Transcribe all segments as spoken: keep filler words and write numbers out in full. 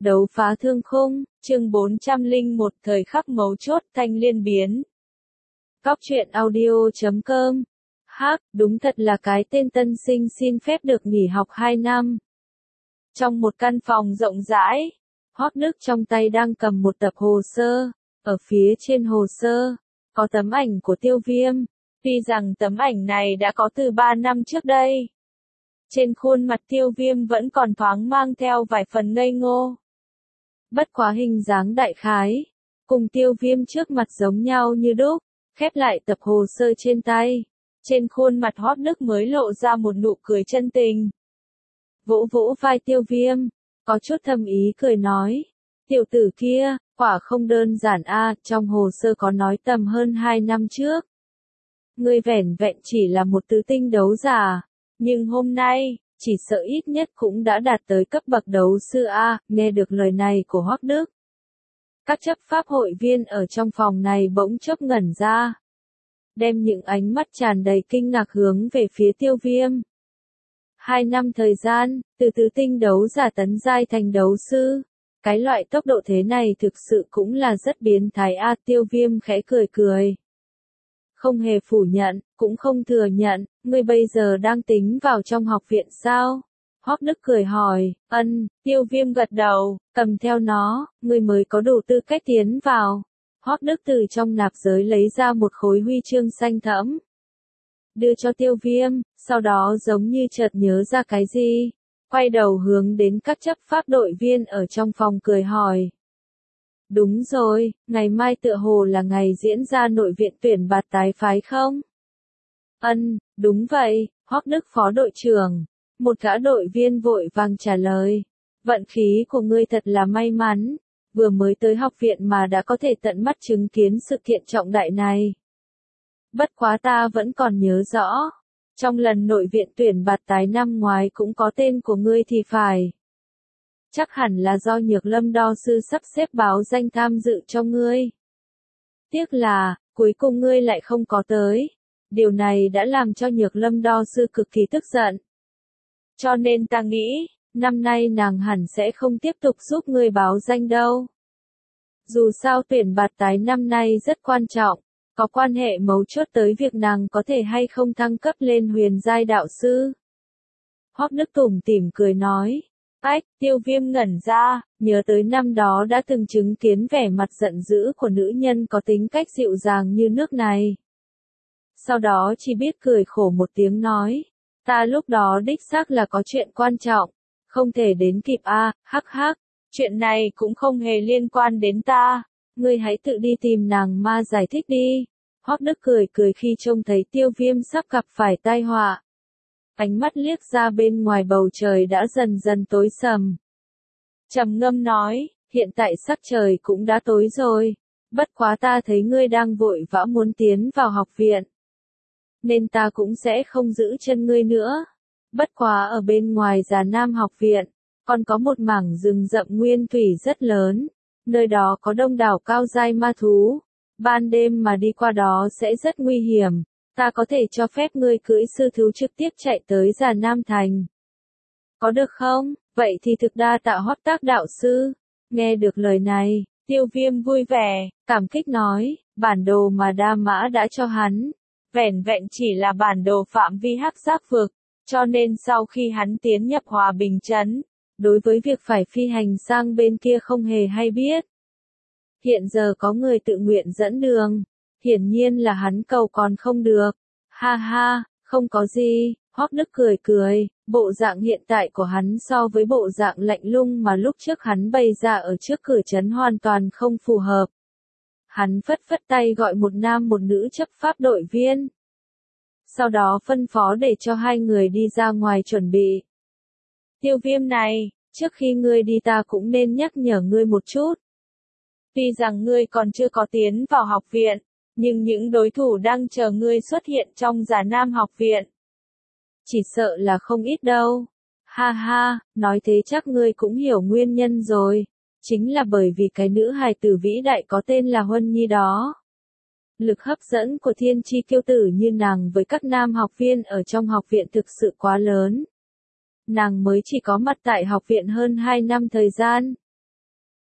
Đấu phá thương khung, chương bốn trăm lẻ một thời khắc mấu chốt thanh liên biến. Cóc truyện audio chấm com. Hắc, đúng thật là cái tên tân sinh xin phép được nghỉ học hai năm. Trong một căn phòng rộng rãi, Hoắc Đức trong tay đang cầm một tập hồ sơ, ở phía trên hồ sơ, có tấm ảnh của Tiêu Viêm, tuy rằng tấm ảnh này đã có từ ba năm trước đây. Trên khuôn mặt Tiêu Viêm vẫn còn thoáng mang theo vài phần ngây ngô. Bất quá hình dáng đại khái, cùng Tiêu Viêm trước mặt giống nhau như đúc, khép lại tập hồ sơ trên tay. Trên khuôn mặt Hoắc Đức mới lộ ra một nụ cười chân tình. Vỗ vỗ vai Tiêu Viêm, có chút thâm ý cười nói, tiểu tử kia, quả không đơn giản a, trong hồ sơ có nói tầm hơn hai năm trước. Ngươi vẻn vẹn chỉ là một tứ tinh đấu giả, nhưng hôm nay, chỉ sợ ít nhất cũng đã đạt tới cấp bậc đấu sư A, nghe được lời này của Hoắc Đức. Các chấp pháp hội viên ở trong phòng này bỗng chốc ngẩn ra. Đem những ánh mắt tràn đầy kinh ngạc hướng về phía Tiêu Viêm. Hai năm thời gian, từ tứ tinh đấu giả tấn giai thành đấu sư. Cái loại tốc độ thế này thực sự cũng là rất biến thái A, Tiêu Viêm khẽ cười cười. Không hề phủ nhận, cũng không thừa nhận, ngươi bây giờ đang tính vào trong học viện sao? Hoắc Đức cười hỏi, ân, Tiêu Viêm gật đầu, cầm theo nó, ngươi mới có đủ tư cách tiến vào. Hoắc Đức từ trong nạp giới lấy ra một khối huy chương xanh thẫm. Đưa cho Tiêu Viêm, sau đó giống như chợt nhớ ra cái gì. Quay đầu hướng đến các chấp pháp đội viên ở trong phòng cười hỏi. Đúng rồi, ngày mai tựa hồ là ngày diễn ra nội viện tuyển bạt tái phái không? Ân, đúng vậy, Hoắc Đức phó đội trưởng. Một gã đội viên vội vàng trả lời. Vận khí của ngươi thật là may mắn, vừa mới tới học viện mà đã có thể tận mắt chứng kiến sự kiện trọng đại này. Bất quá ta vẫn còn nhớ rõ, trong lần nội viện tuyển bạt tái năm ngoái cũng có tên của ngươi thì phải. Chắc hẳn là do Nhược Lâm đo sư sắp xếp báo danh tham dự cho ngươi. Tiếc là, cuối cùng ngươi lại không có tới. Điều này đã làm cho Nhược Lâm đo sư cực kỳ tức giận. Cho nên ta nghĩ, năm nay nàng hẳn sẽ không tiếp tục giúp ngươi báo danh đâu. Dù sao tuyển bạt tái năm nay rất quan trọng, có quan hệ mấu chốt tới việc nàng có thể hay không thăng cấp lên huyền giai đạo sư. Hoắc Đức tủm tỉm cười nói. Ách, Tiêu Viêm ngẩn ra, nhớ tới năm đó đã từng chứng kiến vẻ mặt giận dữ của nữ nhân có tính cách dịu dàng như nước này. Sau đó chỉ biết cười khổ một tiếng nói, ta lúc đó đích xác là có chuyện quan trọng, không thể đến kịp a, hắc hắc, chuyện này cũng không hề liên quan đến ta, ngươi hãy tự đi tìm nàng ma giải thích đi. Hoắc Đức cười cười khi trông thấy Tiêu Viêm sắp gặp phải tai họa. Ánh mắt liếc ra bên ngoài bầu trời đã dần dần tối sầm. Trầm ngâm nói, hiện tại sắc trời cũng đã tối rồi, bất quá ta thấy ngươi đang vội vã muốn tiến vào học viện. Nên ta cũng sẽ không giữ chân ngươi nữa. Bất quá ở bên ngoài Già Nam học viện, còn có một mảng rừng rậm nguyên thủy rất lớn, nơi đó có đông đảo cao giai ma thú. Ban đêm mà đi qua đó sẽ rất nguy hiểm. Ta có thể cho phép ngươi cưỡi sư thú trực tiếp chạy tới Già Nam Thành. Có được không? Vậy thì thực đa tạ Hoắc Tác đạo sư. Nghe được lời này, Tiêu Viêm vui vẻ, cảm kích nói, bản đồ mà Đa Mã đã cho hắn. Vẻn vẹn chỉ là bản đồ phạm vi hắc giác vực, cho nên sau khi hắn tiến nhập Hòa Bình Trấn, đối với việc phải phi hành sang bên kia không hề hay biết. Hiện giờ có người tự nguyện dẫn đường. Hiển nhiên là hắn cầu còn không được. Ha ha, không có gì, Hoắc Đức cười cười, bộ dạng hiện tại của hắn so với bộ dạng lạnh lùng mà lúc trước hắn bày ra ở trước cửa trấn hoàn toàn không phù hợp. Hắn phất phất tay gọi một nam một nữ chấp pháp đội viên. Sau đó phân phó để cho hai người đi ra ngoài chuẩn bị. Tiêu Viêm này, trước khi ngươi đi ta cũng nên nhắc nhở ngươi một chút. Tuy rằng ngươi còn chưa có tiến vào học viện, nhưng những đối thủ đang chờ ngươi xuất hiện trong Già Nam học viện. Chỉ sợ là không ít đâu. Ha ha, nói thế chắc ngươi cũng hiểu nguyên nhân rồi. Chính là bởi vì cái nữ hài tử vĩ đại có tên là Huân Nhi đó. Lực hấp dẫn của thiên chi kiêu tử như nàng với các nam học viên ở trong học viện thực sự quá lớn. Nàng mới chỉ có mặt tại học viện hơn hai năm thời gian.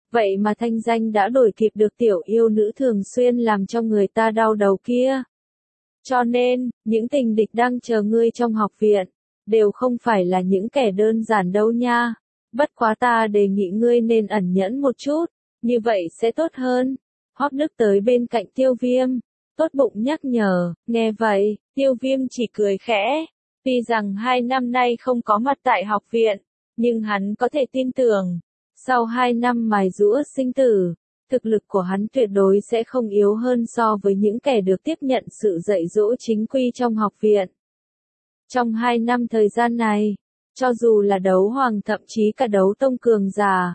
Vậy mà thanh danh đã đổi kịp được tiểu yêu nữ thường xuyên làm cho người ta đau đầu kia. Cho nên, những tình địch đang chờ ngươi trong học viện, đều không phải là những kẻ đơn giản đâu nha. Bất quá ta đề nghị ngươi nên ẩn nhẫn một chút, như vậy sẽ tốt hơn. Hoắc Đức tới bên cạnh Tiêu Viêm, tốt bụng nhắc nhở, nghe vậy, Tiêu Viêm chỉ cười khẽ. Tuy rằng hai năm nay không có mặt tại học viện, nhưng hắn có thể tin tưởng, sau hai năm mài giũa sinh tử, thực lực của hắn tuyệt đối sẽ không yếu hơn so với những kẻ được tiếp nhận sự dạy dỗ chính quy trong học viện. Trong hai năm thời gian này, cho dù là đấu hoàng thậm chí cả đấu tông cường giả,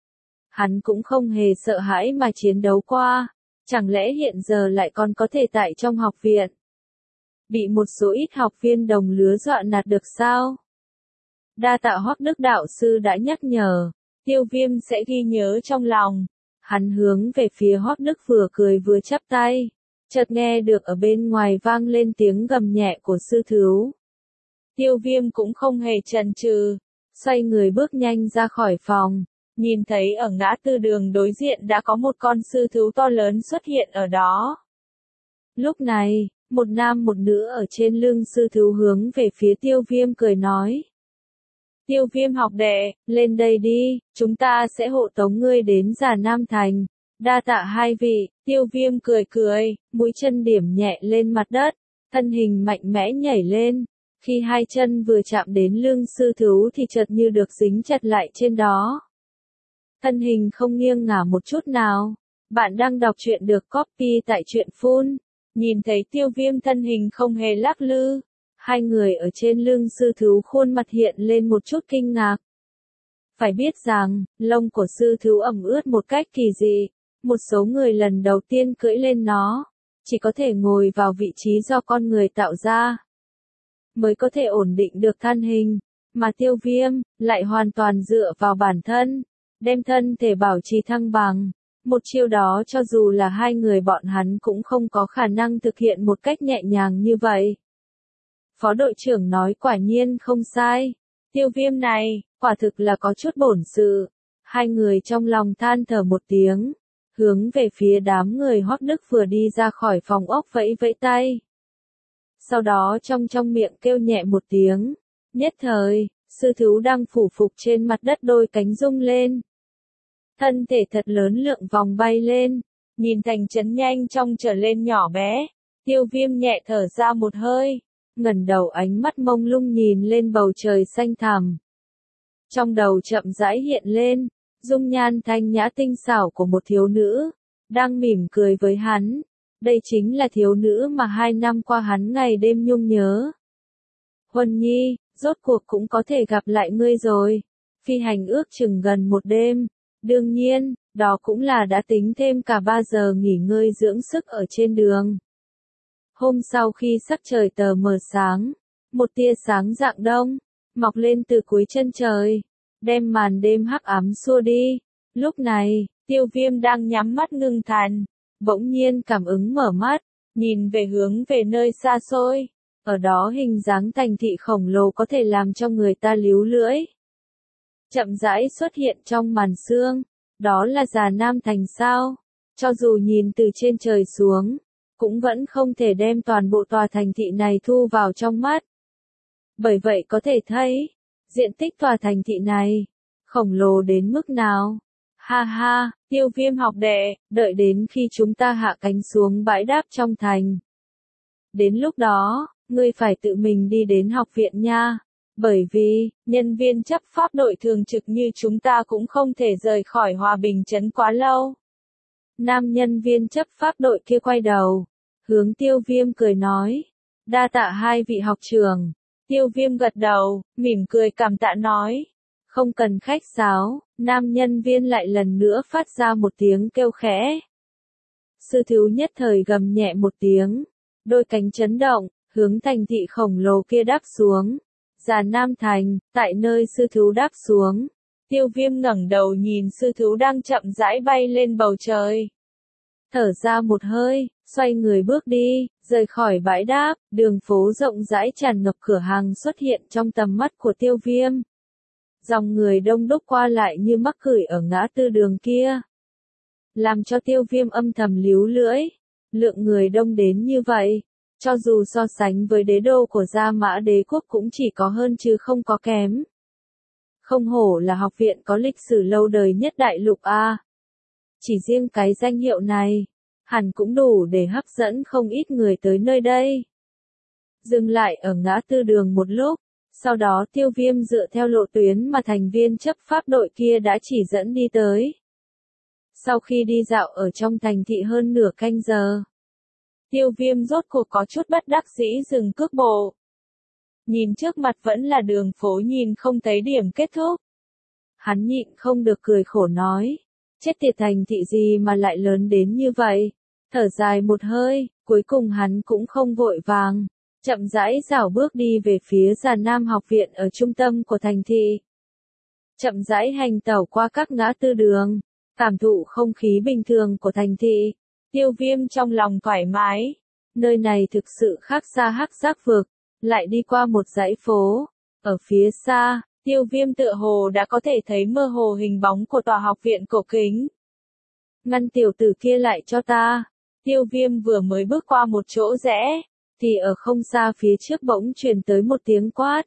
hắn cũng không hề sợ hãi mà chiến đấu qua, chẳng lẽ hiện giờ lại còn có thể tại trong học viện bị một số ít học viên đồng lứa dọa nạt được sao? Đa tạ Hoắc Đức đạo sư đã nhắc nhở, Tiêu Viêm sẽ ghi nhớ trong lòng. Hắn hướng về phía Hoắc Đức vừa cười vừa chắp tay, chợt nghe được ở bên ngoài vang lên tiếng gầm nhẹ của sư thứu. Tiêu Viêm cũng không hề chần chừ, xoay người bước nhanh ra khỏi phòng, nhìn thấy ở ngã tư đường đối diện đã có một con sư thứu to lớn xuất hiện ở đó. Lúc này, một nam một nữ ở trên lưng sư thứu hướng về phía Tiêu Viêm cười nói. Tiêu Viêm học đệ, lên đây đi, chúng ta sẽ hộ tống ngươi đến Già Nam Thành. Đa tạ hai vị, Tiêu Viêm cười cười, mũi chân điểm nhẹ lên mặt đất, thân hình mạnh mẽ nhảy lên. Khi hai chân vừa chạm đến lưng sư thứu thì chợt như được dính chặt lại trên đó. Thân hình không nghiêng ngả một chút nào. Bạn đang đọc truyện được copy tại truyện phun. Nhìn thấy Tiêu Viêm thân hình không hề lắc lư. Hai người ở trên lưng sư thứu khuôn mặt hiện lên một chút kinh ngạc. Phải biết rằng, lông của sư thứu ẩm ướt một cách kỳ dị. Một số người lần đầu tiên cưỡi lên nó, chỉ có thể ngồi vào vị trí do con người tạo ra, mới có thể ổn định được thân hình. Mà Tiêu Viêm, lại hoàn toàn dựa vào bản thân, đem thân thể bảo trì thăng bằng. Một chiêu đó cho dù là hai người bọn hắn cũng không có khả năng thực hiện một cách nhẹ nhàng như vậy. Phó đội trưởng nói quả nhiên không sai. Tiêu Viêm này, quả thực là có chút bổn sự. Hai người trong lòng than thở một tiếng, hướng về phía đám người Hoắc Đức vừa đi ra khỏi phòng ốc vẫy vẫy tay. Sau đó trong trong miệng kêu nhẹ một tiếng. Nhất thời, sư thứu đang phủ phục trên mặt đất đôi cánh rung lên. Thân thể thật lớn lượng vòng bay lên, nhìn thành trấn nhanh trong trở lên nhỏ bé. Tiêu Viêm nhẹ thở ra một hơi, ngẩng đầu ánh mắt mông lung nhìn lên bầu trời xanh thẳm. Trong đầu chậm rãi hiện lên, dung nhan thanh nhã tinh xảo của một thiếu nữ, đang mỉm cười với hắn. Đây chính là thiếu nữ mà hai năm qua hắn ngày đêm nhung nhớ. Huân Nhi, rốt cuộc cũng có thể gặp lại ngươi rồi. Phi hành ước chừng gần một đêm. Đương nhiên, đó cũng là đã tính thêm cả ba giờ nghỉ ngơi dưỡng sức ở trên đường. Hôm sau khi sắc trời tờ mờ sáng, một tia sáng rạng đông, mọc lên từ cuối chân trời, đem màn đêm hắc ám xua đi. Lúc này, Tiêu Viêm đang nhắm mắt ngưng thần, bỗng nhiên cảm ứng mở mắt, nhìn về hướng về nơi xa xôi. Ở đó hình dáng thành thị khổng lồ có thể làm cho người ta líu lưỡi. Chậm rãi xuất hiện trong màn sương, đó là Già Nam Thành sao? Cho dù nhìn từ trên trời xuống, cũng vẫn không thể đem toàn bộ tòa thành thị này thu vào trong mắt. Bởi vậy có thể thấy, diện tích tòa thành thị này, khổng lồ đến mức nào? Ha ha, Tiêu Viêm học đệ, đợi đến khi chúng ta hạ cánh xuống bãi đáp trong thành. Đến lúc đó, ngươi phải tự mình đi đến học viện nha. Bởi vì, nhân viên chấp pháp đội thường trực như chúng ta cũng không thể rời khỏi Hòa Bình trấn quá lâu. Nam nhân viên chấp pháp đội kia quay đầu, hướng Tiêu Viêm cười nói. Đa tạ hai vị học trưởng. Tiêu Viêm gật đầu, mỉm cười cảm tạ nói. Không cần khách sáo, nam nhân viên lại lần nữa phát ra một tiếng kêu khẽ. Sư thứu nhất thời gầm nhẹ một tiếng, đôi cánh chấn động, hướng thành thị khổng lồ kia đáp xuống. Già Nam Thành, tại nơi sư thứu đáp xuống. Tiêu Viêm ngẩng đầu nhìn sư thứu đang chậm rãi bay lên bầu trời. Thở ra một hơi, xoay người bước đi, rời khỏi bãi đáp, đường phố rộng rãi tràn ngập cửa hàng xuất hiện trong tầm mắt của Tiêu Viêm. Dòng người đông đúc qua lại như mắc cửi ở ngã tư đường kia. Làm cho Tiêu Viêm âm thầm líu lưỡi. Lượng người đông đến như vậy, cho dù so sánh với đế đô của Gia Mã Đế quốc cũng chỉ có hơn chứ không có kém. Không hổ là học viện có lịch sử lâu đời nhất đại lục A. Chỉ riêng cái danh hiệu này, hẳn cũng đủ để hấp dẫn không ít người tới nơi đây. Dừng lại ở ngã tư đường một lúc, sau đó Tiêu Viêm dựa theo lộ tuyến mà thành viên chấp pháp đội kia đã chỉ dẫn đi tới. Sau khi đi dạo ở trong thành thị hơn nửa canh giờ, Tiêu Viêm rốt cuộc có chút bất đắc dĩ dừng cước bộ. Nhìn trước mặt vẫn là đường phố nhìn không thấy điểm kết thúc. Hắn nhịn không được cười khổ nói, chết tiệt, thành thị gì mà lại lớn đến như vậy. Thở dài một hơi, cuối cùng hắn cũng không vội vàng, chậm rãi rảo bước đi về phía Già Nam học viện ở trung tâm của thành thị. Chậm rãi hành tẩu qua các ngã tư đường, cảm thụ không khí bình thường của thành thị. Tiêu Viêm trong lòng thoải mái. Nơi này thực sự khác xa Hắc Giác vực, lại đi qua một dãy phố. Ở phía xa, Tiêu Viêm tựa hồ đã có thể thấy mơ hồ hình bóng của tòa học viện cổ kính. Ngăn tiểu tử kia lại cho ta. Tiêu Viêm vừa mới bước qua một chỗ rẽ, thì ở không xa phía trước bỗng truyền tới một tiếng quát.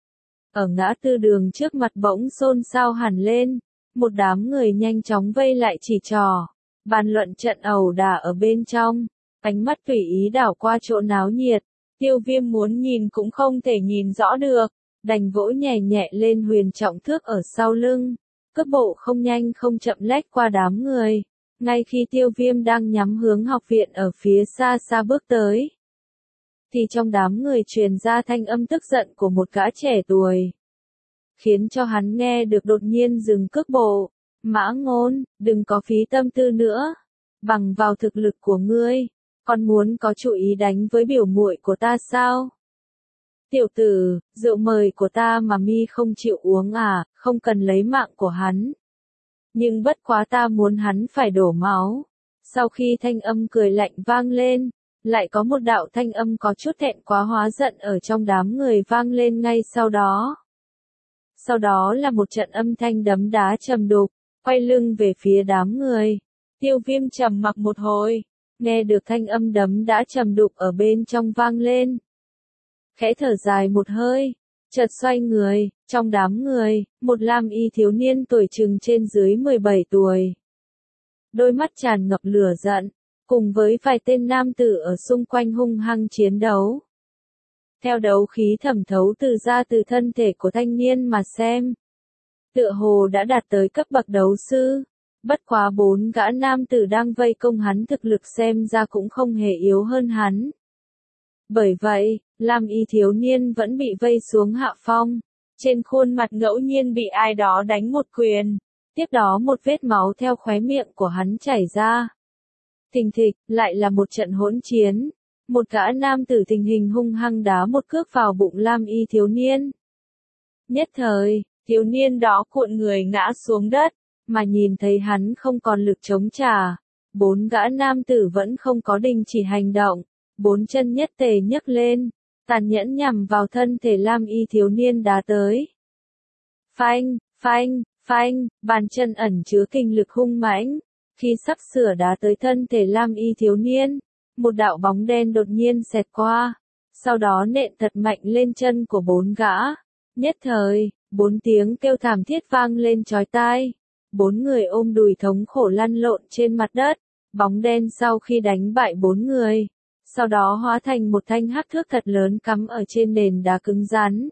Ở ngã tư đường trước mặt bỗng xôn xao hẳn lên, một đám người nhanh chóng vây lại chỉ trò, bàn luận trận ẩu đả ở bên trong, ánh mắt tùy ý đảo qua chỗ náo nhiệt. Tiêu Viêm muốn nhìn cũng không thể nhìn rõ được, đành vỗ nhẹ nhẹ lên huyền trọng thước ở sau lưng, cước bộ không nhanh không chậm lách qua đám người. Ngay khi Tiêu Viêm đang nhắm hướng học viện ở phía xa xa bước tới, thì trong đám người truyền ra thanh âm tức giận của một gã trẻ tuổi, khiến cho hắn nghe được đột nhiên dừng cước bộ. Mã Ngôn, đừng có phí tâm tư nữa, bằng vào thực lực của ngươi, còn muốn có chủ ý đánh với biểu muội của ta sao? Tiểu tử, rượu mời của ta mà mi không chịu uống à, không cần lấy mạng của hắn. Nhưng bất quá ta muốn hắn phải đổ máu. Sau khi thanh âm cười lạnh vang lên, lại có một đạo thanh âm có chút thẹn quá hóa giận ở trong đám người vang lên ngay sau đó. Sau đó là một trận âm thanh đấm đá trầm đục, quay lưng về phía đám người. Tiêu Viêm trầm mặc một hồi, nghe được thanh âm đấm đá trầm đục ở bên trong vang lên. Khẽ thở dài một hơi, chợt xoay người, trong đám người, một lam y thiếu niên tuổi chừng trên dưới mười bảy tuổi. Đôi mắt tràn ngập lửa giận, cùng với vài tên nam tử ở xung quanh hung hăng chiến đấu. Theo đấu khí thẩm thấu từ ra từ thân thể của thanh niên mà xem, tựa hồ đã đạt tới cấp bậc đấu sư. Bất quá bốn gã nam tử đang vây công hắn thực lực xem ra cũng không hề yếu hơn hắn. Bởi vậy, lam y thiếu niên vẫn bị vây xuống hạ phong. Trên khuôn mặt ngẫu nhiên bị ai đó đánh một quyền. Tiếp đó một vết máu theo khóe miệng của hắn chảy ra. Thình thịch, lại là một trận hỗn chiến. Một gã nam tử tình hình hung hăng đá một cước vào bụng lam y thiếu niên. Nhất thời, thiếu niên đó cuộn người ngã xuống đất, mà nhìn thấy hắn không còn lực chống trả. Bốn gã nam tử vẫn không có đình chỉ hành động, bốn chân nhất tề nhấc lên, tàn nhẫn nhằm vào thân thể lam y thiếu niên đá tới. Phanh, phanh, phanh, bàn chân ẩn chứa kinh lực hung mãnh. Khi sắp sửa đá tới thân thể lam y thiếu niên, một đạo bóng đen đột nhiên xẹt qua, sau đó nện thật mạnh lên chân của bốn gã. Nhất thời, bốn tiếng kêu thảm thiết vang lên chói tai. Bốn người ôm đùi thống khổ lăn lộn trên mặt đất. Bóng đen sau khi đánh bại bốn người, sau đó hóa thành một thanh hắc thước thật lớn cắm ở trên nền đá cứng rắn.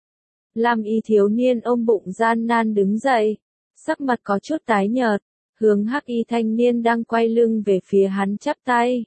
Lam y thiếu niên ôm bụng gian nan đứng dậy, sắc mặt có chút tái nhợt, hướng hắc y thanh niên đang quay lưng về phía hắn chắp tay.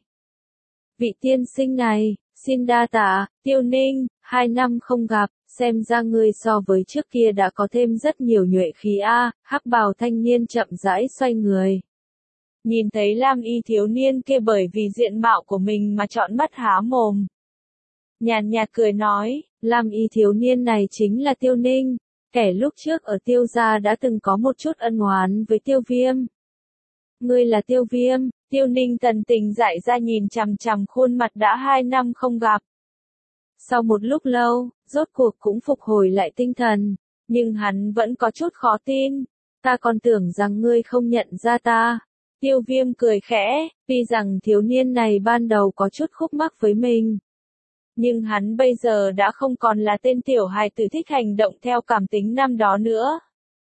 Vị tiên sinh này, xin đa tạ, Tiêu Ninh, hai năm không gặp, xem ra ngươi so với trước kia đã có thêm rất nhiều nhuệ khí a. Hắc bào thanh niên chậm rãi xoay người. Nhìn thấy lam y thiếu niên kia bởi vì diện mạo của mình mà trợn mắt há mồm. Nhàn nhạt cười nói, lam y thiếu niên này chính là Tiêu Ninh, kẻ lúc trước ở Tiêu gia đã từng có một chút ân oán với Tiêu Viêm. Ngươi là Tiêu Viêm? Tiêu Ninh tần tình dại ra nhìn chằm chằm khuôn mặt đã hai năm không gặp. Sau một lúc lâu, rốt cuộc cũng phục hồi lại tinh thần, Nhưng hắn vẫn có chút khó tin. Ta còn tưởng rằng ngươi không nhận ra ta. Tiêu Viêm cười khẽ, tuy rằng thiếu niên này ban đầu có chút khúc mắc với mình. Nhưng hắn bây giờ đã không còn là tên tiểu hài tử thích hành động theo cảm tính năm đó nữa.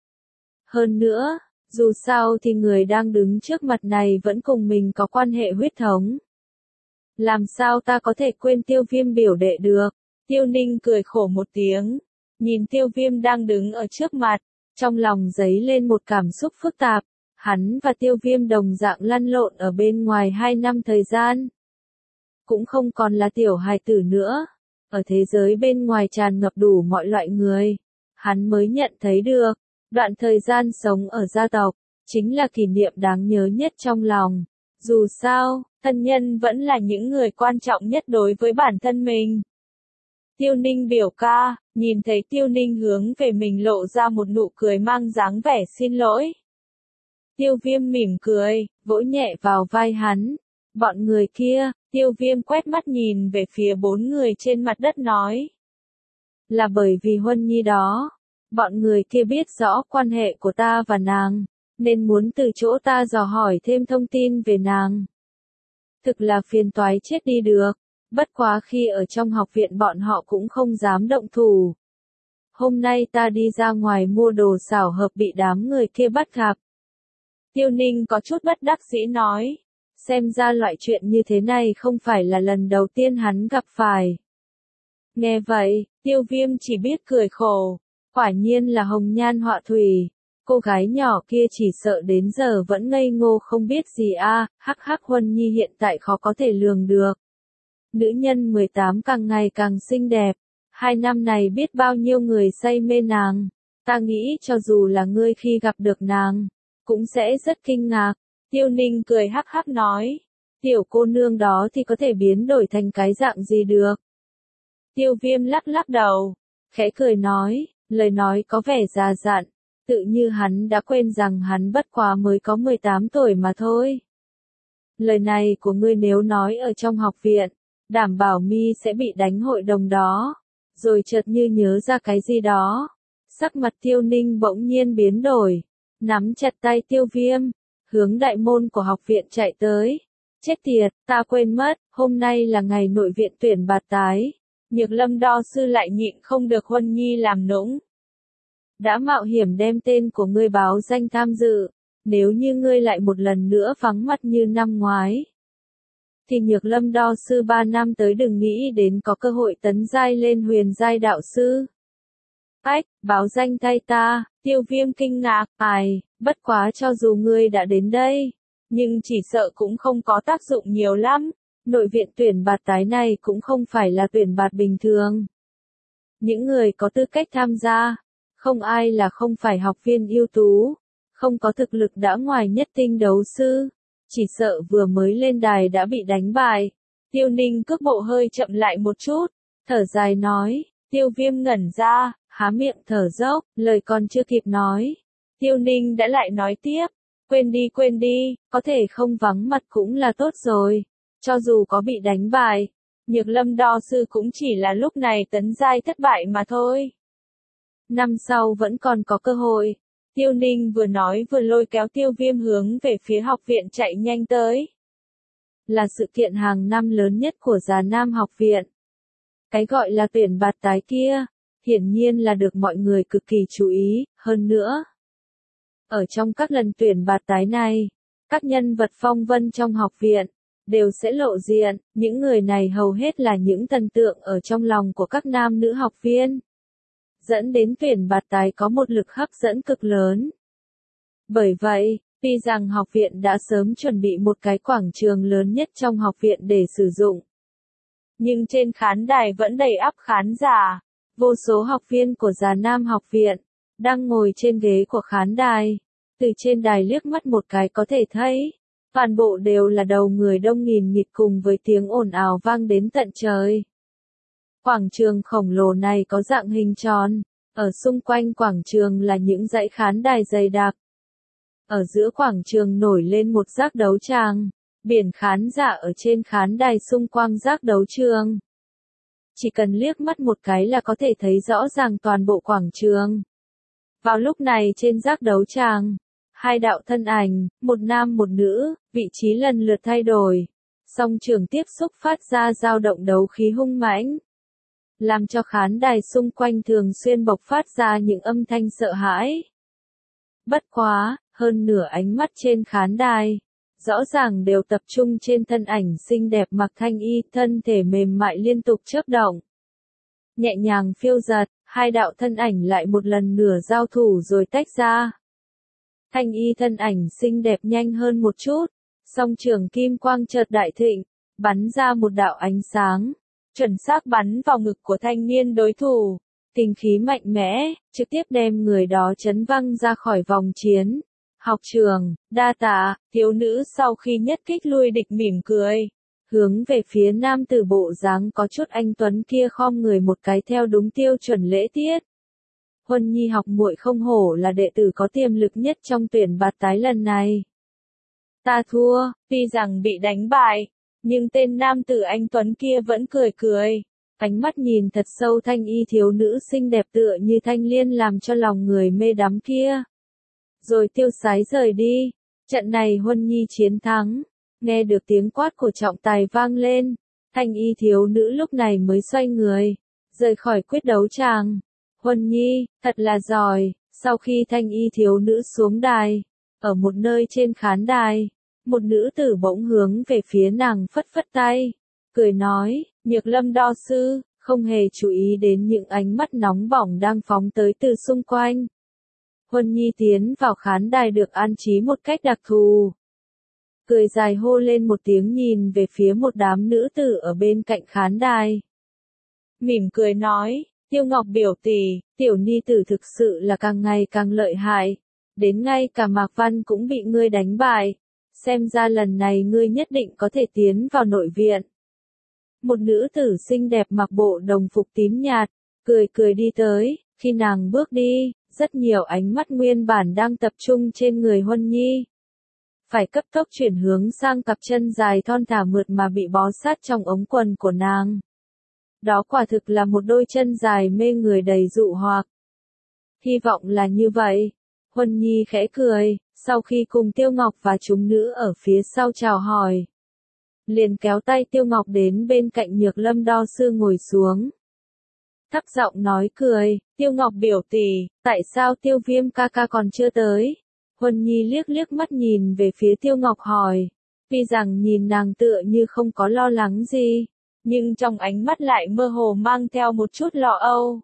Hơn nữa, dù sao thì người đang đứng trước mặt này vẫn cùng mình có quan hệ huyết thống. Làm sao ta có thể quên Tiêu Viêm biểu đệ được? Tiêu Ninh cười khổ một tiếng, nhìn Tiêu Viêm đang đứng ở trước mặt, trong lòng dấy lên một cảm xúc phức tạp. Hắn và Tiêu Viêm đồng dạng lăn lộn ở bên ngoài hai năm thời gian. Cũng không còn là tiểu hài tử nữa. Ở thế giới bên ngoài tràn ngập đủ mọi loại người. Hắn mới nhận thấy được, đoạn thời gian sống ở gia tộc, chính là kỷ niệm đáng nhớ nhất trong lòng. Dù sao, thân nhân vẫn là những người quan trọng nhất đối với bản thân mình. Tiêu Ninh biểu ca, nhìn thấy Tiêu Ninh hướng về mình lộ ra một nụ cười mang dáng vẻ xin lỗi. Tiêu Viêm mỉm cười, vỗ nhẹ vào vai hắn. Bọn người kia, Tiêu Viêm quét mắt nhìn về phía bốn người trên mặt đất nói. Là bởi vì Huân Nhi đó. Bọn người kia biết rõ quan hệ của ta và nàng, nên muốn từ chỗ ta dò hỏi thêm thông tin về nàng. Thực là phiền toái chết đi được. Bất quá khi ở trong học viện bọn họ cũng không dám động thủ. Hôm nay ta đi ra ngoài mua đồ xảo hợp bị đám người kia bắt gặp. Tiêu Ninh có chút bất đắc dĩ nói. Xem ra loại chuyện như thế này không phải là lần đầu tiên hắn gặp phải. Nghe vậy, Tiêu Viêm chỉ biết cười khổ. Quả nhiên là hồng nhan họa thủy. Cô gái nhỏ kia chỉ sợ đến giờ vẫn ngây ngô không biết gì a. À, hắc hắc Huân Nhi hiện tại khó có thể lường được. Nữ nhân mười tám càng ngày càng xinh đẹp. Hai năm này biết bao nhiêu người say mê nàng. Ta nghĩ cho dù là ngươi khi gặp được nàng, cũng sẽ rất kinh ngạc. Tiêu Ninh cười hắc hắc nói. Tiểu cô nương đó thì có thể biến đổi thành cái dạng gì được. Tiêu Viêm lắc lắc đầu, khẽ cười nói, lời nói có vẻ già dặn, tự như hắn đã quên rằng hắn bất quá mới có mười tám tuổi mà thôi. Lời này của ngươi nếu nói ở trong học viện, đảm bảo mi sẽ bị đánh hội đồng đó. Rồi chợt như nhớ ra cái gì đó. Sắc mặt Tiêu Ninh bỗng nhiên biến đổi, nắm chặt tay Tiêu Viêm, hướng đại môn của học viện chạy tới. Chết tiệt, ta quên mất, hôm nay là ngày nội viện tuyển bạt tái. Nhược Lâm đo sư lại nhịn không được Huân Nhi làm nũng. Đã mạo hiểm đem tên của ngươi báo danh tham dự, nếu như ngươi lại một lần nữa vắng mặt như năm ngoái, thì Nhược Lâm đo sư ba năm tới đừng nghĩ đến có cơ hội tấn giai lên huyền giai đạo sư. Ách, báo danh thay ta, Tiêu Viêm kinh ngạc, ai, bất quá cho dù ngươi đã đến đây, nhưng chỉ sợ cũng không có tác dụng nhiều lắm. Nội viện tuyển bạt tái này cũng không phải là tuyển bạt bình thường. Những người có tư cách tham gia, không ai là không phải học viên ưu tú, không có thực lực đã ngoài nhất tinh đấu sư, chỉ sợ vừa mới lên đài đã bị đánh bại. Tiêu Ninh cước bộ hơi chậm lại một chút, thở dài nói. Tiêu Viêm ngẩn ra, há miệng thở dốc, lời còn chưa kịp nói. Tiêu Ninh đã lại nói tiếp, quên đi quên đi, có thể không vắng mặt cũng là tốt rồi. Cho dù có bị đánh bại, Nhược Lâm đo sư cũng chỉ là lúc này tấn giai thất bại mà thôi. Năm sau vẫn còn có cơ hội. Tiêu Ninh vừa nói vừa lôi kéo Tiêu Viêm hướng về phía học viện chạy nhanh tới. Là sự kiện hàng năm lớn nhất của Già Nam học viện. Cái gọi là tuyển bạt tái kia, hiển nhiên là được mọi người cực kỳ chú ý, hơn nữa. Ở trong các lần tuyển bạt tái này, các nhân vật phong vân trong học viện đều sẽ lộ diện, những người này hầu hết là những thần tượng ở trong lòng của các nam nữ học viên. Dẫn đến tuyển bạt tái có một lực hấp dẫn cực lớn. Bởi vậy, tuy rằng học viện đã sớm chuẩn bị một cái quảng trường lớn nhất trong học viện để sử dụng, nhưng trên khán đài vẫn đầy ắp khán giả. Vô số học viên của Già Nam học viện đang ngồi trên ghế của khán đài. Từ trên đài liếc mắt một cái có thể thấy, toàn bộ đều là đầu người đông nghìn nghịt cùng với tiếng ồn ào vang đến tận trời. Quảng trường khổng lồ này có dạng hình tròn, ở xung quanh quảng trường là những dãy khán đài dày đặc. Ở giữa quảng trường nổi lên một giác đấu tràng, biển khán giả ở trên khán đài xung quanh giác đấu trường. Chỉ cần liếc mắt một cái là có thể thấy rõ ràng toàn bộ quảng trường. Vào lúc này trên giác đấu tràng, hai đạo thân ảnh, một nam một nữ, vị trí lần lượt thay đổi. Song trường tiếp xúc phát ra dao động đấu khí hung mãnh, làm cho khán đài xung quanh thường xuyên bộc phát ra những âm thanh sợ hãi. Bất quá, hơn nửa ánh mắt trên khán đài, rõ ràng đều tập trung trên thân ảnh xinh đẹp mặc thanh y, thân thể mềm mại liên tục chớp động. Nhẹ nhàng phiêu giật, hai đạo thân ảnh lại một lần nửa giao thủ rồi tách ra. Thanh y thân ảnh xinh đẹp nhanh hơn một chút, song trường kim quang chợt đại thịnh, bắn ra một đạo ánh sáng, chuẩn xác bắn vào ngực của thanh niên đối thủ. Tình khí mạnh mẽ, trực tiếp đem người đó chấn văng ra khỏi vòng chiến. Học trường, đa tạ, thiếu nữ sau khi nhất kích lui địch mỉm cười. Hướng về phía nam tử bộ dáng có chút anh tuấn kia khom người một cái theo đúng tiêu chuẩn lễ tiết. Huân Nhi học muội không hổ là đệ tử có tiềm lực nhất trong tuyển bạt tái lần này. Ta thua, tuy rằng bị đánh bại, nhưng tên nam tử anh tuấn kia vẫn cười cười. Ánh mắt nhìn thật sâu thanh y thiếu nữ xinh đẹp tựa như thanh liên làm cho lòng người mê đắm kia. Rồi tiêu sái rời đi. Trận này Huân Nhi chiến thắng. Nghe được tiếng quát của trọng tài vang lên. Thanh y thiếu nữ lúc này mới xoay người. Rời khỏi quyết đấu tràng. Huân Nhi, thật là giỏi. Sau khi thanh y thiếu nữ xuống đài. Ở một nơi trên khán đài. Một nữ tử bỗng hướng về phía nàng phất phất tay. Cười nói, Nhược Lâm đo sư, không hề chú ý đến những ánh mắt nóng bỏng đang phóng tới từ xung quanh. Huân Nhi tiến vào khán đài được an trí một cách đặc thù. Cười dài hô lên một tiếng nhìn về phía một đám nữ tử ở bên cạnh khán đài. Mỉm cười nói, Tiêu Ngọc biểu tỷ, tiểu ni tử thực sự là càng ngày càng lợi hại. Đến ngay cả Mạc Văn cũng bị ngươi đánh bại. Xem ra lần này ngươi nhất định có thể tiến vào nội viện. Một nữ tử xinh đẹp mặc bộ đồng phục tím nhạt, cười cười đi tới, khi nàng bước đi, rất nhiều ánh mắt nguyên bản đang tập trung trên người Huân Nhi. Phải cấp tốc chuyển hướng sang cặp chân dài thon thả mượt mà bị bó sát trong ống quần của nàng. Đó quả thực là một đôi chân dài mê người đầy dụ hoặc. Hy vọng là như vậy. Huân Nhi khẽ cười, sau khi cùng Tiêu Ngọc và chúng nữ ở phía sau chào hỏi. Liền kéo tay Tiêu Ngọc đến bên cạnh Nhược Lâm đo sư ngồi xuống. Thấp giọng nói cười, Tiêu Ngọc biểu tỷ, tại sao Tiêu Viêm ca ca còn chưa tới? Huân Nhi liếc liếc mắt nhìn về phía Tiêu Ngọc hỏi. Tuy rằng nhìn nàng tựa như không có lo lắng gì, nhưng trong ánh mắt lại mơ hồ mang theo một chút lo âu.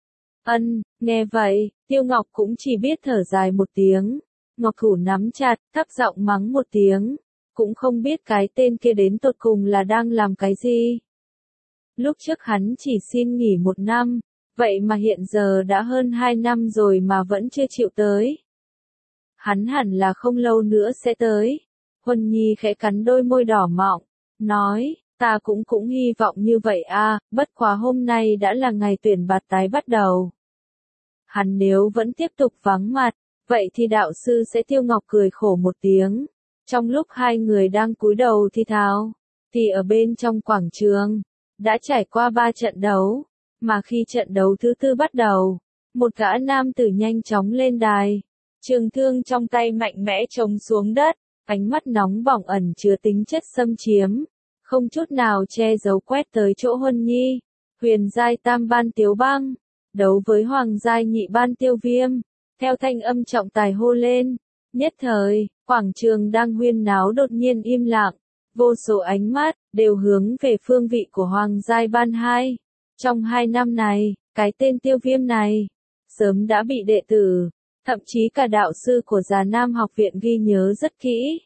Ân, nghe vậy, Tiêu Ngọc cũng chỉ biết thở dài một tiếng. Ngọc thủ nắm chặt, thấp giọng mắng một tiếng. Cũng không biết cái tên kia đến tột cùng là đang làm cái gì. Lúc trước hắn chỉ xin nghỉ một năm, vậy mà hiện giờ đã hơn hai năm rồi mà vẫn chưa chịu tới. Hắn hẳn là không lâu nữa sẽ tới. Huân Nhi khẽ cắn đôi môi đỏ mọng, nói, ta cũng cũng hy vọng như vậy a, bất quá hôm nay đã là ngày tuyển bạt tái bắt đầu. Hắn nếu vẫn tiếp tục vắng mặt, vậy thì đạo sư sẽ Tiêu Ngọc cười khổ một tiếng. Trong lúc hai người đang cúi đầu thi tháo, thì ở bên trong quảng trường, đã trải qua ba trận đấu, mà khi trận đấu thứ tư bắt đầu, một gã nam tử nhanh chóng lên đài, trường thương trong tay mạnh mẽ chống xuống đất, ánh mắt nóng bỏng ẩn chứa tính chất xâm chiếm, không chút nào che giấu quét tới chỗ Huân Nhi, huyền giai tam ban Tiếu Băng, đấu với hoàng giai nhị ban Tiêu Viêm, theo thanh âm trọng tài hô lên, nhất thời, quảng trường đang huyên náo đột nhiên im lặng, vô số ánh mắt, đều hướng về phương vị của Hoàng Giai Ban hai. Trong hai năm này, cái tên Tiêu Viêm này, sớm đã bị đệ tử, thậm chí cả đạo sư của Già Nam học viện ghi nhớ rất kỹ.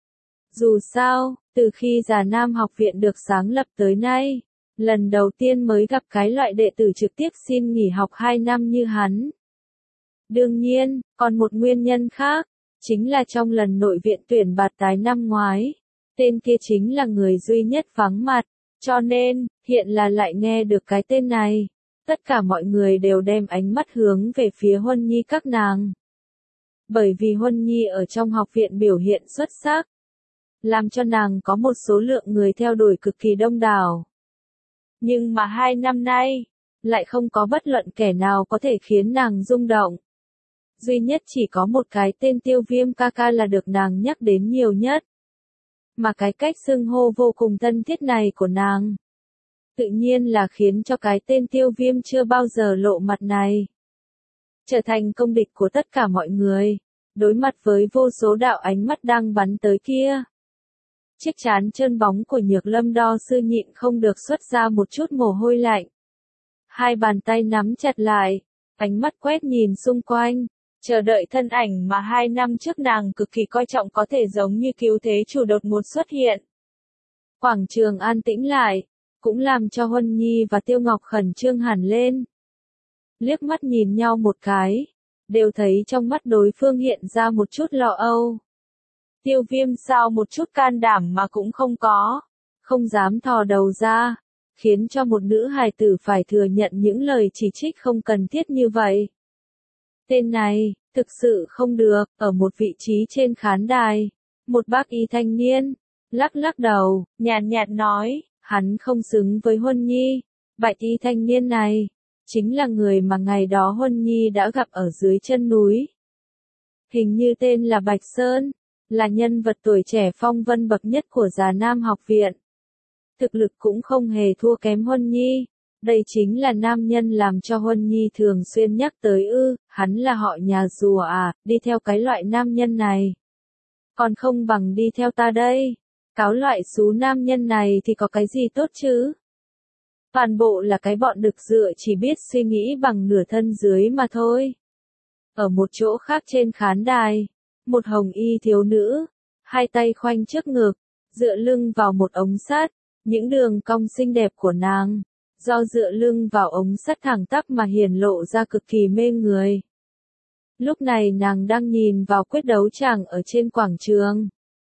Dù sao, từ khi Già Nam học viện được sáng lập tới nay, lần đầu tiên mới gặp cái loại đệ tử trực tiếp xin nghỉ học hai năm như hắn. Đương nhiên, còn một nguyên nhân khác, chính là trong lần nội viện tuyển bạt tái năm ngoái, tên kia chính là người duy nhất vắng mặt, cho nên, hiện là lại nghe được cái tên này, tất cả mọi người đều đem ánh mắt hướng về phía Huân Nhi các nàng. Bởi vì Huân Nhi ở trong học viện biểu hiện xuất sắc, làm cho nàng có một số lượng người theo đuổi cực kỳ đông đảo. Nhưng mà hai năm nay, lại không có bất luận kẻ nào có thể khiến nàng rung động. duy nhất chỉ có một cái tên Tiêu Viêm ca ca là được nàng nhắc đến nhiều nhất. Mà cái cách xưng hô vô cùng thân thiết này của nàng, tự nhiên là khiến cho cái tên Tiêu Viêm chưa bao giờ lộ mặt này trở thành công địch của tất cả mọi người, đối mặt với vô số đạo ánh mắt đang bắn tới kia. Chiếc trán trơn bóng của Nhược Lâm Đo Sư nhịn không được xuất ra một chút mồ hôi lạnh. Hai bàn tay nắm chặt lại, ánh mắt quét nhìn xung quanh, chờ đợi thân ảnh mà hai năm trước nàng cực kỳ coi trọng có thể giống như cứu thế chủ đột ngột xuất hiện. Quảng trường an tĩnh lại, cũng làm cho Huân Nhi và Tiêu Ngọc khẩn trương hẳn lên. Liếc mắt nhìn nhau một cái, đều thấy trong mắt đối phương hiện ra một chút lo âu. Tiêu Viêm sao một chút can đảm mà cũng không có, không dám thò đầu ra, khiến cho một nữ hài tử phải thừa nhận những lời chỉ trích không cần thiết như vậy. Tên này, thực sự không được, ở một vị trí trên khán đài, một bác y thanh niên, lắc lắc đầu, nhàn nhạt nói, hắn không xứng với Huân Nhi. Bạch y thanh niên này, chính là người mà ngày đó Huân Nhi đã gặp ở dưới chân núi. Hình như tên là Bạch Sơn, là nhân vật tuổi trẻ phong vân bậc nhất của Già Nam học viện. Thực lực cũng không hề thua kém Huân Nhi. Đây chính là nam nhân làm cho Huân Nhi thường xuyên nhắc tới ư, hắn là họ nhà rùa à, đi theo cái loại nam nhân này. Còn không bằng đi theo ta đây. Cáo loại xú nam nhân này thì có cái gì tốt chứ? Toàn bộ là cái bọn đực dựa chỉ biết suy nghĩ bằng nửa thân dưới mà thôi. Ở một chỗ khác trên khán đài, một hồng y thiếu nữ, hai tay khoanh trước ngực, dựa lưng vào một ống sắt, những đường cong xinh đẹp của nàng, do dựa lưng vào ống sắt thẳng tắp mà hiển lộ ra cực kỳ mê người. Lúc này nàng đang nhìn vào quyết đấu tràng ở trên quảng trường.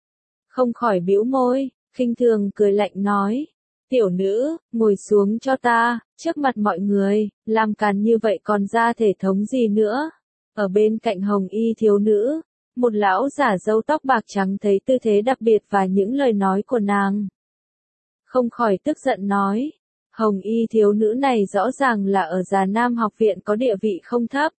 Không khỏi bĩu môi, khinh thường cười lạnh nói, tiểu nữ, ngồi xuống cho ta, trước mặt mọi người, làm càn như vậy còn ra thể thống gì nữa. Ở bên cạnh hồng y thiếu nữ, một lão giả râu tóc bạc trắng thấy tư thế đặc biệt và những lời nói của nàng, không khỏi tức giận nói, hồng y thiếu nữ này rõ ràng là ở Già Nam học viện có địa vị không thấp.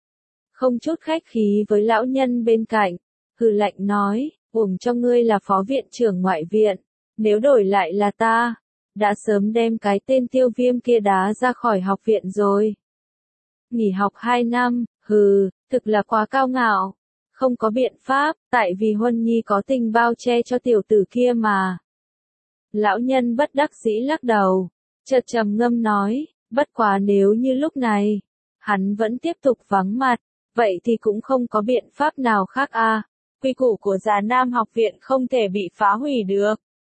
Không chút khách khí với lão nhân bên cạnh, hừ lạnh nói, uổng cho ngươi là phó viện trưởng ngoại viện, nếu đổi lại là ta, đã sớm đem cái tên Tiêu Viêm kia đá ra khỏi học viện rồi. Nghỉ học hai năm, hừ, thực là quá cao ngạo, không có biện pháp, tại vì Huân Nhi có tình bao che cho tiểu tử kia mà. Lão nhân bất đắc dĩ lắc đầu, chợt trầm ngâm nói, bất quá nếu như lúc này, hắn vẫn tiếp tục vắng mặt, vậy thì cũng không có biện pháp nào khác à, quy củ của Già Nam học viện không thể bị phá hủy được.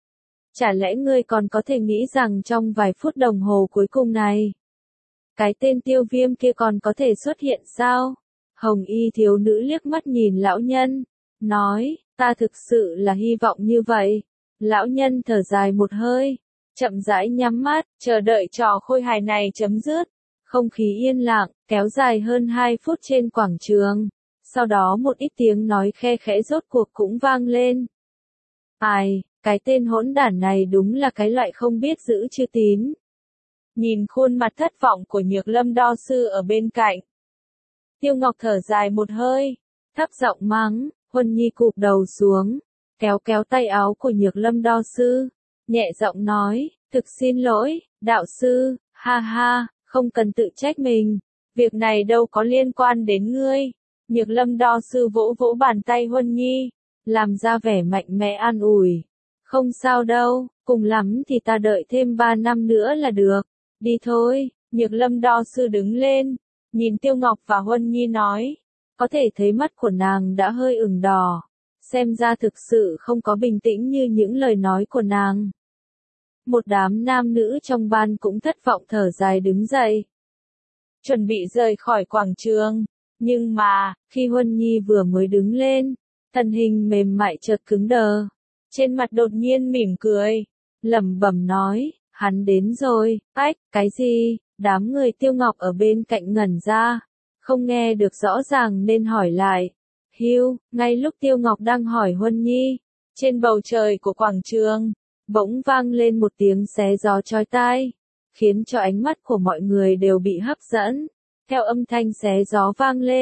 Chả lẽ ngươi còn có thể nghĩ rằng trong vài phút đồng hồ cuối cùng này, cái tên Tiêu Viêm kia còn có thể xuất hiện sao? Hồng y thiếu nữ liếc mắt nhìn lão nhân, nói, ta thực sự là hy vọng như vậy. Lão nhân thở dài một hơi, chậm rãi nhắm mắt, chờ đợi trò khôi hài này chấm dứt. Không khí yên lặng, kéo dài hơn hai phút trên quảng trường. Sau đó một ít tiếng nói khe khẽ rốt cuộc cũng vang lên. Ai, cái tên hỗn đản này đúng là cái loại không biết giữ chữ tín. Nhìn khuôn mặt thất vọng của Nhược Lâm Đo Sư ở bên cạnh, Tiêu Ngọc thở dài một hơi, thấp giọng mắng, Huân Nhi cụp đầu xuống, kéo kéo tay áo của Nhược Lâm Đo Sư, nhẹ giọng nói, thực xin lỗi, đạo sư, ha ha, không cần tự trách mình, việc này đâu có liên quan đến ngươi. Nhược Lâm Đo Sư vỗ vỗ bàn tay Huân Nhi, làm ra vẻ mạnh mẽ an ủi, không sao đâu, cùng lắm thì ta đợi thêm ba năm nữa là được, đi thôi. Nhược Lâm Đo Sư đứng lên, nhìn Tiêu Ngọc và Huân Nhi nói, có thể thấy mắt của nàng đã hơi ửng đỏ, xem ra thực sự không có bình tĩnh như những lời nói của nàng. Một đám nam nữ trong ban cũng thất vọng thở dài đứng dậy, chuẩn bị rời khỏi quảng trường, nhưng mà, khi Huân Nhi vừa mới đứng lên, thân hình mềm mại chợt cứng đờ, trên mặt đột nhiên mỉm cười, lẩm bẩm nói, hắn đến rồi. Ách, cái gì? Đám người Tiêu Ngọc ở bên cạnh ngẩn ra, không nghe được rõ ràng nên hỏi lại. Hiu, ngay lúc Tiêu Ngọc đang hỏi Huân Nhi, trên bầu trời của quảng trường, bỗng vang lên một tiếng xé gió chói tai, khiến cho ánh mắt của mọi người đều bị hấp dẫn. Theo âm thanh xé gió vang lên,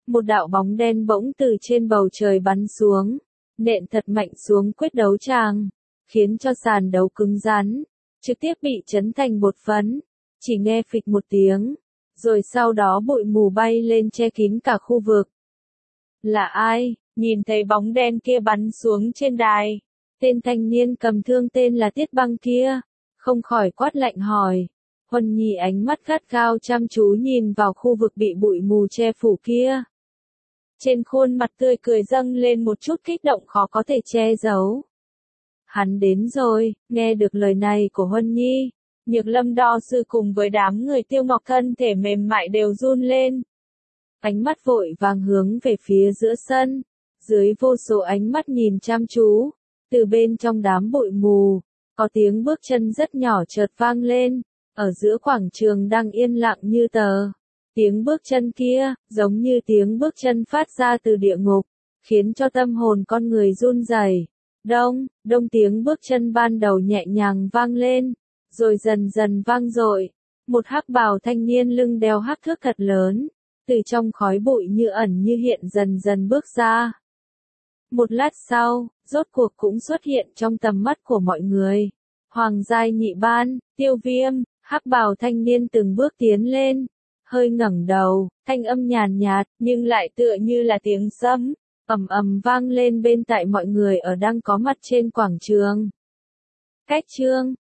một đạo bóng đen bỗng từ trên bầu trời bắn xuống, nện thật mạnh xuống quyết đấu tràng, khiến cho sàn đấu cứng rắn, trực tiếp bị chấn thành bột phấn, chỉ nghe phịch một tiếng, rồi sau đó bụi mù bay lên che kín cả khu vực. Là ai? Nhìn thấy bóng đen kia bắn xuống trên đài, tên thanh niên cầm thương tên là Tiết Băng kia, không khỏi quát lạnh hỏi. Huân Nhi ánh mắt gắt gao chăm chú nhìn vào khu vực bị bụi mù che phủ kia. Trên khuôn mặt tươi cười dâng lên một chút kích động khó có thể che giấu. Hắn đến rồi, nghe được lời này của Huân Nhi, Nhược Lâm đo sư cùng với đám người Tiêu Ngọc thân thể mềm mại đều run lên. Ánh mắt vội vàng hướng về phía giữa sân, dưới vô số ánh mắt nhìn chăm chú, từ bên trong đám bụi mù, có tiếng bước chân rất nhỏ chợt vang lên, ở giữa quảng trường đang yên lặng như tờ. Tiếng bước chân kia, giống như tiếng bước chân phát ra từ địa ngục, khiến cho tâm hồn con người run rẩy. Đông, đông tiếng bước chân ban đầu nhẹ nhàng vang lên, rồi dần dần vang dội. Một hắc bào thanh niên lưng đeo hắc thước thật lớn, từ trong khói bụi như ẩn như hiện dần dần bước ra. Một lát sau, rốt cuộc cũng xuất hiện trong tầm mắt của mọi người. Hoàng giai nhị ban, Tiêu Viêm, hắc bào thanh niên từng bước tiến lên, hơi ngẩng đầu, thanh âm nhàn nhạt, nhưng lại tựa như là tiếng sấm, ầm ầm vang lên bên tai mọi người ở đang có mặt trên quảng trường. Cách chương